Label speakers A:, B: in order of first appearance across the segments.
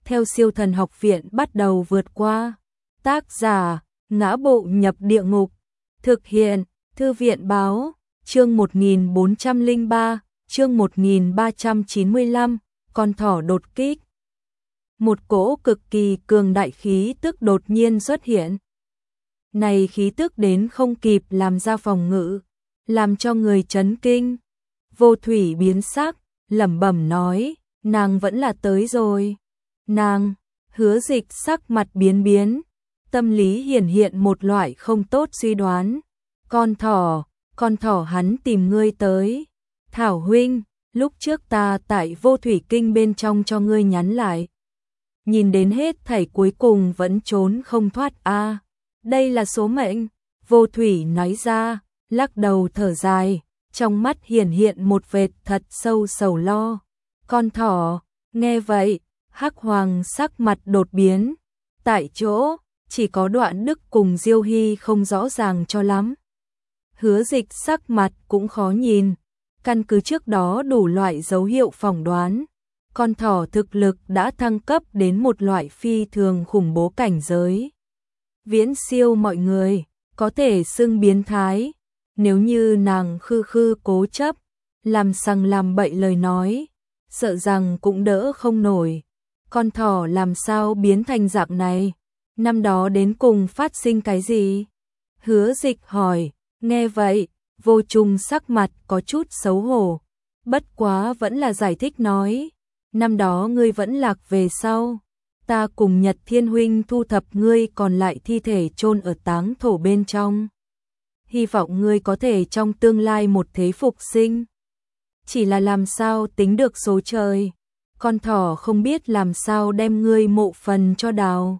A: theo Siêu Thần Học Viện bắt đầu vượt qua. Tác giả: Ngã Bộ Nhập Địa Ngục. Thực hiện: Thư viện báo. Chương 1403, chương 1395, con thỏ đột kích. Một cỗ cực kỳ cường đại khí tức đột nhiên xuất hiện. Này khí tức đến không kịp làm ra phòng ngự, làm cho người chấn kinh. Vô Thủy biến sắc, lẩm bẩm nói, nàng vẫn là tới rồi. Nàng, Hứa Dịch sắc mặt biến biến, tâm lý hiển hiện một loại không tốt suy đoán. Con thỏ hắn tìm ngươi tới. Thảo huynh, lúc trước ta tại Vô Thủy Kinh bên trong cho ngươi nhắn lại. Nhìn đến hết thảy cuối cùng vẫn trốn không thoát a. Đây là số mệnh. Vô Thủy nói ra, lắc đầu thở dài, trong mắt hiển hiện một vệt thật sâu sầu lo. Con thỏ, nghe vậy, Hắc Hoàng sắc mặt đột biến. Tại chỗ, chỉ có Đoạn Đức cùng Diêu Hy không rõ ràng cho lắm. Hứa Dịch sắc mặt cũng khó nhìn, căn cứ trước đó đủ loại dấu hiệu phỏng đoán. Con thỏ thực lực đã thăng cấp đến một loại phi thường khủng bố cảnh giới. Viễn siêu mọi người, có thể xưng biến thái. Nếu như nàng khư cố chấp, làm sằng làm bậy lời nói, sợ rằng cũng đỡ không nổi. Con thỏ làm sao biến thành dạng này? Năm đó đến cùng phát sinh cái gì? Hứa Dịch hỏi, nghe vậy, Vô Trùng sắc mặt có chút xấu hổ. Bất quá vẫn là giải thích nói, năm đó ngươi vẫn lạc về sau. Ta cùng Nhật Thiên huynh thu thập ngươi còn lại thi thể chôn ở táng thổ bên trong. Hy vọng ngươi có thể trong tương lai một thế phục sinh. Chỉ là làm sao tính được số trời. Con thỏ không biết làm sao đem ngươi mộ phần cho đào.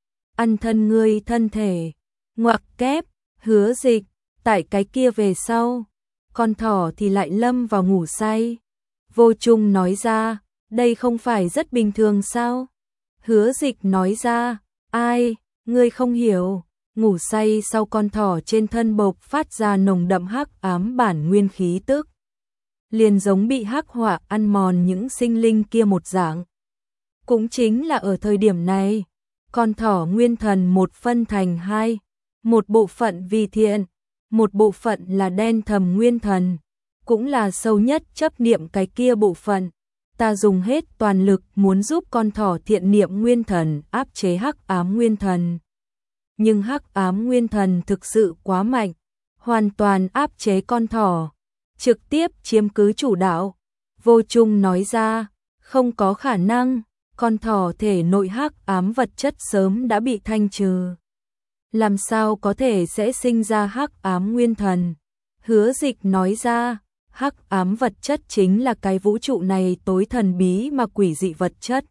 A: Ăn thân ngươi thân thể. Ngoặc kép, Hứa Dịch, tại cái kia về sau. Con thỏ thì lại lâm vào ngủ say. Vô Trung nói ra, đây không phải rất bình thường sao? Hứa Dịch nói ra, ai, ngươi không hiểu. Ngủ say sau con thỏ trên thân bộc phát ra nồng đậm hắc ám bản nguyên khí tức. Liền giống bị hắc họa ăn mòn những sinh linh kia một dạng. Cũng chính là ở thời điểm này, con thỏ nguyên thần một phân thành hai. Một bộ phận vì thiện, một bộ phận là đen thầm nguyên thần. Cũng là sâu nhất chấp niệm cái kia bộ phận. Ta dùng hết toàn lực muốn giúp con thỏ thiện niệm nguyên thần áp chế hắc ám nguyên thần. Nhưng hắc ám nguyên thần thực sự quá mạnh, hoàn toàn áp chế con thỏ, trực tiếp chiếm cứ chủ đạo. Vô Trung nói ra, không có khả năng, con thỏ thể nội hắc ám vật chất sớm đã bị thanh trừ. Làm sao có thể sẽ sinh ra hắc ám nguyên thần? Hứa Dịch nói ra, hắc ám vật chất chính là cái vũ trụ này tối thần bí mà quỷ dị vật chất.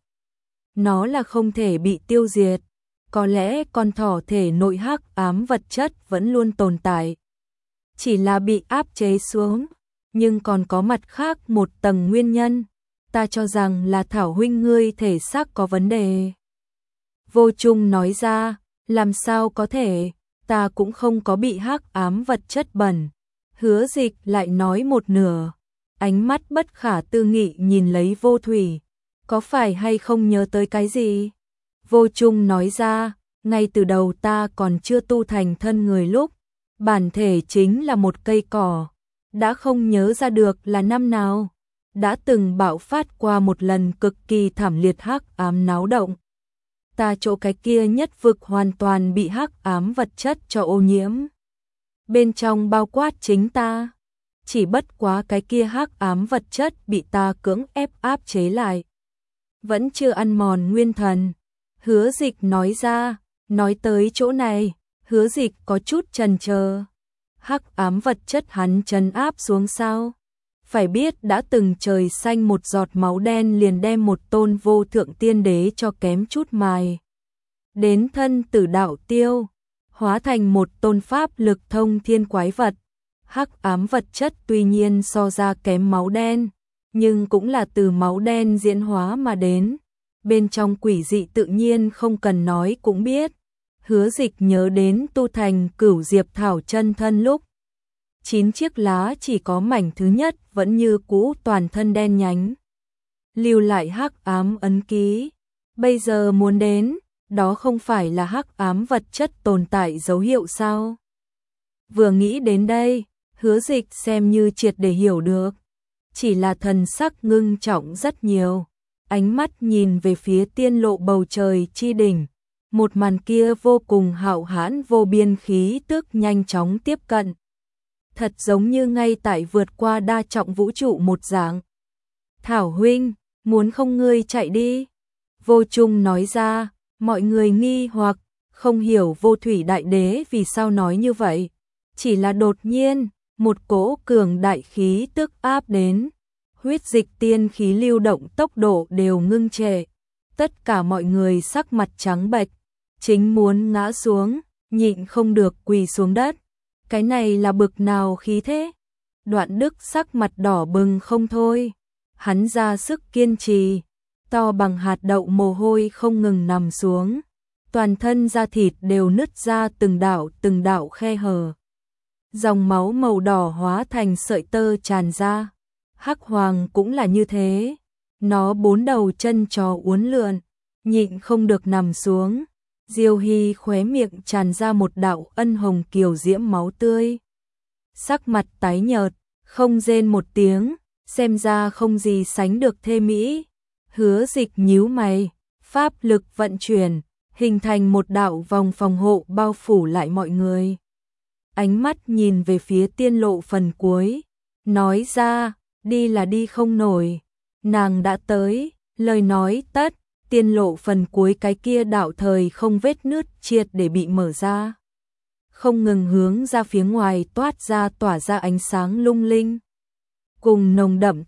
A: Nó là không thể bị tiêu diệt. Có lẽ con thỏ thể nội hắc ám vật chất vẫn luôn tồn tại, chỉ là bị áp chế xuống. Nhưng còn có mặt khác một tầng nguyên nhân. Ta cho rằng là Thảo huynh ngươi thể xác có vấn đề. Vô Trung nói ra, làm sao có thể, ta cũng không có bị hắc ám vật chất bẩn. Hứa Dịch lại nói một nửa, ánh mắt bất khả tư nghị nhìn lấy Vô Thủy. Có phải hay không nhớ tới cái gì? Vô Trung nói ra, ngay từ đầu ta còn chưa tu thành thân người lúc, bản thể chính là một cây cỏ, đã không nhớ ra được là năm nào, đã từng bạo phát qua một lần cực kỳ thảm liệt hắc ám náo động. Ta chỗ cái kia nhất vực hoàn toàn bị hắc ám vật chất cho ô nhiễm. Bên trong bao quát chính ta, chỉ bất quá cái kia hắc ám vật chất bị ta cưỡng ép áp chế lại, vẫn chưa ăn mòn nguyên thần. Hứa Dịch nói ra, nói tới chỗ này, Hứa Dịch có chút chần chờ. Hắc ám vật chất hắn trấn áp xuống sao? Phải biết đã từng trời xanh một giọt máu đen liền đem một tôn vô thượng tiên đế cho kém chút mài. Đến thân tử đạo tiêu, hóa thành một tôn pháp lực thông thiên quái vật. Hắc ám vật chất tuy nhiên so ra kém máu đen, nhưng cũng là từ máu đen diễn hóa mà đến. Bên trong quỷ dị tự nhiên không cần nói cũng biết. Hứa Dịch nhớ đến tu thành Cửu Diệp Thảo chân thân lúc, 9 chiếc lá chỉ có mảnh thứ nhất vẫn như cũ toàn thân đen nhánh, lưu lại hắc ám ấn ký. Bây giờ muốn đến, đó không phải là hắc ám vật chất tồn tại dấu hiệu sao? Vừa nghĩ đến đây, Hứa Dịch xem như triệt để hiểu được. Chỉ là thần sắc ngưng trọng rất nhiều. Ánh mắt nhìn về phía tiên lộ bầu trời chi đỉnh. Một màn kia vô cùng hạo hãn vô biên khí tức nhanh chóng tiếp cận. Thật giống như ngay tại vượt qua đa trọng vũ trụ một dạng. Thảo huynh, muốn không ngươi chạy đi. Vô Trung nói ra, mọi người nghi hoặc, không hiểu Vô Thủy Đại Đế vì sao nói như vậy. Chỉ là đột nhiên, một cỗ cường đại khí tức áp đến. Huyết dịch tiên khí lưu động tốc độ đều ngưng trệ. Tất cả mọi người sắc mặt trắng bệch, chính muốn ngã xuống, nhịn không được quỳ xuống đất. Cái này là bực nào khí thế? Đoạn Đức sắc mặt đỏ bừng không thôi. Hắn ra sức kiên trì, to bằng hạt đậu mồ hôi không ngừng nằm xuống. Toàn thân da thịt đều nứt ra từng đạo khe hở. Dòng máu màu đỏ hóa thành sợi tơ tràn ra. Hắc Hoàng cũng là như thế. Nó 4 đầu chân chó uốn lượn, nhịn không được nằm xuống. Diêu Hy khóe miệng tràn ra một đạo ân hồng kiều diễm máu tươi. Sắc mặt tái nhợt, không rên một tiếng, xem ra không gì sánh được thê mỹ. Hứa Dịch nhíu mày, pháp lực vận chuyển, hình thành một đạo vòng phòng hộ bao phủ lại mọi người. Ánh mắt nhìn về phía tiên lộ phần cuối, nói ra, đi là đi không nổi. Nàng đã tới, lời nói tất, tiên lộ phần cuối cái kia đạo thời không vết nứt triệt để bị mở ra. Không ngừng hướng ra phía ngoài toát ra tỏa ra ánh sáng lung linh. Cùng nồng đậm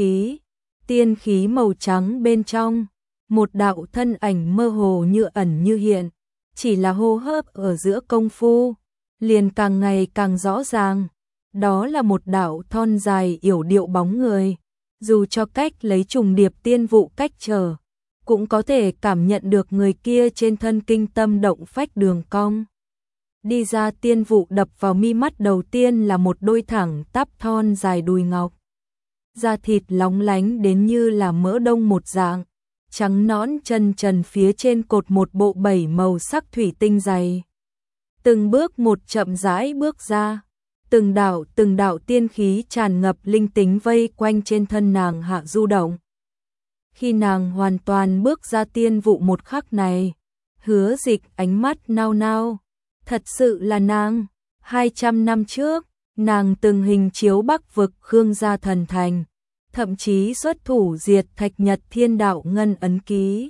A: tiên khí màu trắng bên trong, một đạo thân ảnh mơ hồ như ẩn như hiện, chỉ là hô hấp ở giữa công phu, liền càng ngày càng rõ ràng. Đó là một đạo thon dài yểu điệu bóng người, dù cho cách lấy trùng điệp tiên vụ cách trở, cũng có thể cảm nhận được người kia trên thân kinh tâm động phách đường cong. Đi ra tiên vụ đập vào mi mắt đầu tiên là một đôi thẳng tắp thon dài đùi ngọc. Da thịt lóng lánh đến như là mỡ đông một dạng, trắng nõn chân trần phía trên cột một bộ 7 màu sắc thủy tinh dày. Từng bước một chậm rãi bước ra, từng đạo tiên khí tràn ngập linh tính vây quanh trên thân nàng hạ du động. Khi nàng hoàn toàn bước ra tiên vụ một khắc này, Hứa Dịch ánh mắt nao nao, thật sự là nàng. 200 năm trước, nàng từng hình chiếu Bắc vực Khương gia thần thành, thậm chí xuất thủ diệt Thạch Nhật Thiên Đạo Ngân ấn ký.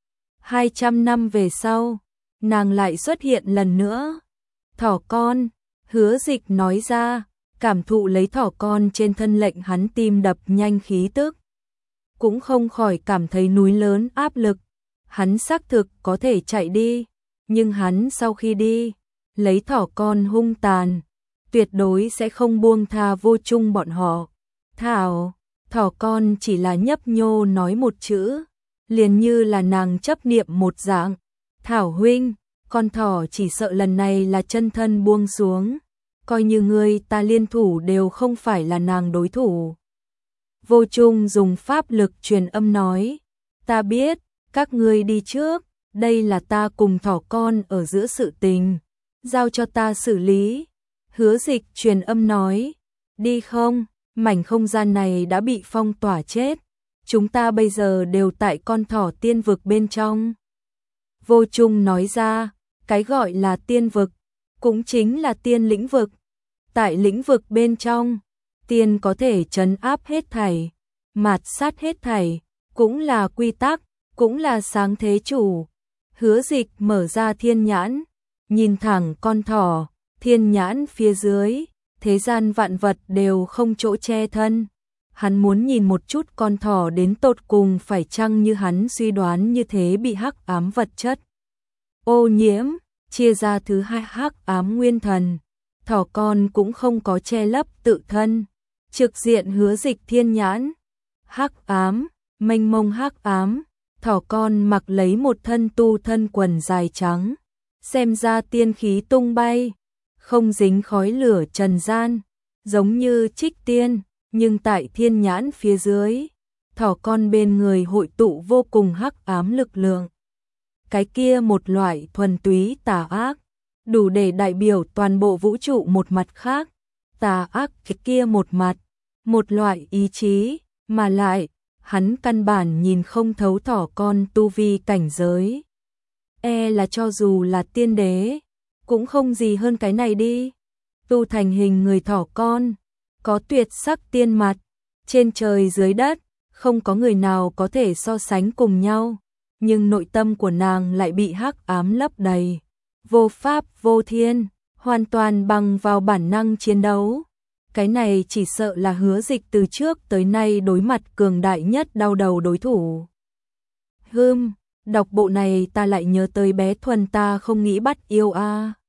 A: 200 năm về sau, nàng lại xuất hiện lần nữa. Thỏ con, Hứa Dịch nói ra, cảm thụ lấy thỏ con trên thân lệnh hắn tim đập nhanh khí tức. Cũng không khỏi cảm thấy núi lớn áp lực. Hắn xác thực có thể chạy đi, nhưng hắn sau khi đi, lấy thỏ con hung tàn, tuyệt đối sẽ không buông tha Vô Trung bọn họ. Thỏ con chỉ là nhấp nhô nói một chữ, liền như là nàng chấp niệm một dạng. Thảo huynh, con thỏ chỉ sợ lần này là chân thân buông xuống, coi như ngươi ta liên thủ đều không phải là nàng đối thủ. Vô Trung dùng pháp lực truyền âm nói, ta biết, các ngươi đi trước, đây là ta cùng thỏ con ở giữa sự tình, giao cho ta xử lý. Hứa Dịch truyền âm nói, đi không, mảnh không gian này đã bị phong tỏa chết, chúng ta bây giờ đều tại con thỏ tiên vực bên trong. Vô Trung nói ra, cái gọi là tiên vực, cũng chính là tiên lĩnh vực. Tại lĩnh vực bên trong, tiên có thể trấn áp hết thảy, mạt sát hết thảy, cũng là quy tắc, cũng là sáng thế chủ. Hứa Dịch mở ra thiên nhãn, nhìn thẳng con thỏ, thiên nhãn phía dưới, thế gian vạn vật đều không chỗ che thân. Hắn muốn nhìn một chút con thỏ đến tột cùng phải chăng như hắn suy đoán như thế bị hắc ám vật chất ô nhiễm, chia ra thứ hai hắc ám nguyên thần. Thỏ con cũng không có che lấp tự thân, trực diện Hứa Dịch thiên nhãn. Hắc ám, mênh mông hắc ám, thỏ con mặc lấy một thân tu thân quần dài trắng, xem ra tiên khí tung bay, không dính khói lửa trần gian, giống như trích tiên, nhưng tại thiên nhãn phía dưới, thỏ con bên người hội tụ vô cùng hắc ám lực lượng. Cái kia một loại thuần túy tà ác, đủ để đại biểu toàn bộ vũ trụ một mặt khác, tà ác cái kia một mặt, một loại ý chí, mà lại, hắn căn bản nhìn không thấu thỏ con tu vi cảnh giới. Là cho dù là tiên đế, cũng không gì hơn cái này đi. Tu thành hình người thỏ con, có tuyệt sắc tiên mặt, trên trời dưới đất, không có người nào có thể so sánh cùng nhau, nhưng nội tâm của nàng lại bị hắc ám lấp đầy, vô pháp vô thiên, hoàn toàn bằng vào bản năng chiến đấu. Cái này chỉ sợ là Hứa Dịch từ trước tới nay đối mặt cường đại nhất đau đầu đối thủ. Đọc bộ này ta lại nhớ tới bé Thuần ta không nghĩ bắt yêu a.